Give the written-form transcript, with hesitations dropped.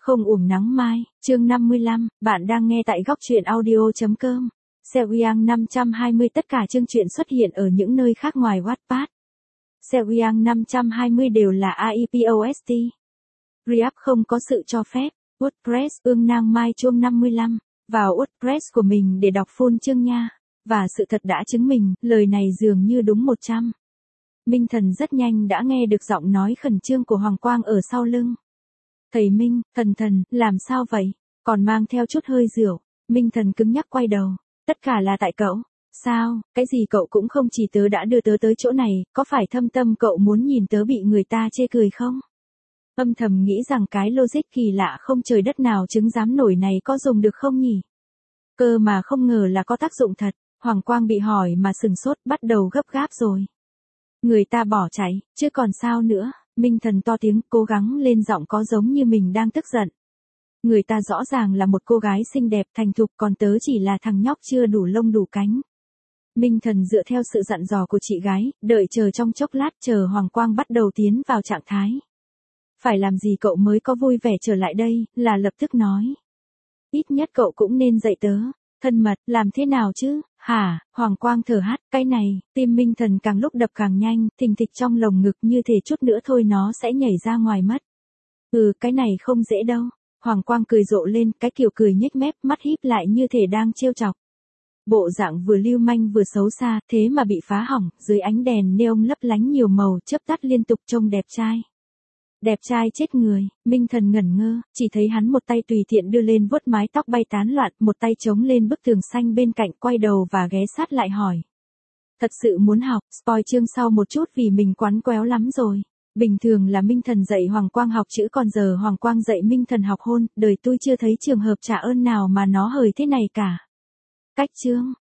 Không uổng nắng mai, chương 55, bạn đang nghe tại góc truyện audio.com. Seohyang 520 tất cả chương truyện xuất hiện ở những nơi khác ngoài Wattpad. Seohyang 520 đều là AIPOST. React không có sự cho phép. WordPress ương nang mai chuông 55. Vào WordPress của mình để đọc full chương nha. Và sự thật đã chứng minh, lời này dường như đúng 100. Minh Thần rất nhanh đã nghe được giọng nói khẩn trương của Hoàng Quang ở sau lưng. Thầy Minh, thần, làm sao vậy? Còn mang theo chút hơi rượu. Minh Thần cứng nhắc quay đầu. Tất cả là tại cậu. Sao, cái gì cậu cũng không, chỉ tớ đã đưa tớ tới chỗ này, có phải thâm tâm cậu muốn nhìn tớ bị người ta chê cười không? Âm thầm nghĩ rằng cái logic kỳ lạ không trời đất nào chứng giám nổi này có dùng được không nhỉ? Cơ mà không ngờ là có tác dụng thật. Hoàng Quang bị hỏi mà sừng sốt, bắt đầu gấp gáp rồi. Người ta bỏ chạy, chứ còn sao nữa. Minh Thần to tiếng, cố gắng lên giọng có giống như mình đang tức giận. Người ta rõ ràng là một cô gái xinh đẹp thành thục, còn tớ chỉ là thằng nhóc chưa đủ lông đủ cánh. Minh Thần dựa theo sự dặn dò của chị gái, đợi chờ trong chốc lát chờ Hoàng Quang bắt đầu tiến vào trạng thái. Phải làm gì cậu mới có vui vẻ trở lại đây, là lập tức nói. Ít nhất cậu cũng nên dạy tớ. Thân mật, làm thế nào chứ? Hả? Hoàng Quang thở hắt, cái này, tim Minh Thần càng lúc đập càng nhanh, thình thịch trong lồng ngực như thể chút nữa thôi nó sẽ nhảy ra ngoài mất. Cái này không dễ đâu. Hoàng Quang cười rộ lên, cái kiểu cười nhếch mép, mắt híp lại như thể đang trêu chọc. Bộ dạng vừa lưu manh vừa xấu xa, thế mà bị phá hỏng, dưới ánh đèn neon lấp lánh nhiều màu, chớp tắt liên tục trông đẹp trai. Đẹp trai chết người. Minh Thần ngẩn ngơ, chỉ thấy hắn một tay tùy tiện đưa lên vuốt mái tóc bay tán loạn, một tay chống lên bức tường xanh bên cạnh, quay đầu và ghé sát lại hỏi. Thật sự muốn học, spoil chương sau một chút vì mình quắn quéo lắm rồi. Bình thường là Minh Thần dạy Hoàng Quang học chữ, còn giờ Hoàng Quang dạy Minh Thần học hôn, đời tôi chưa thấy trường hợp trả ơn nào mà nó hời thế này cả. Cách chương,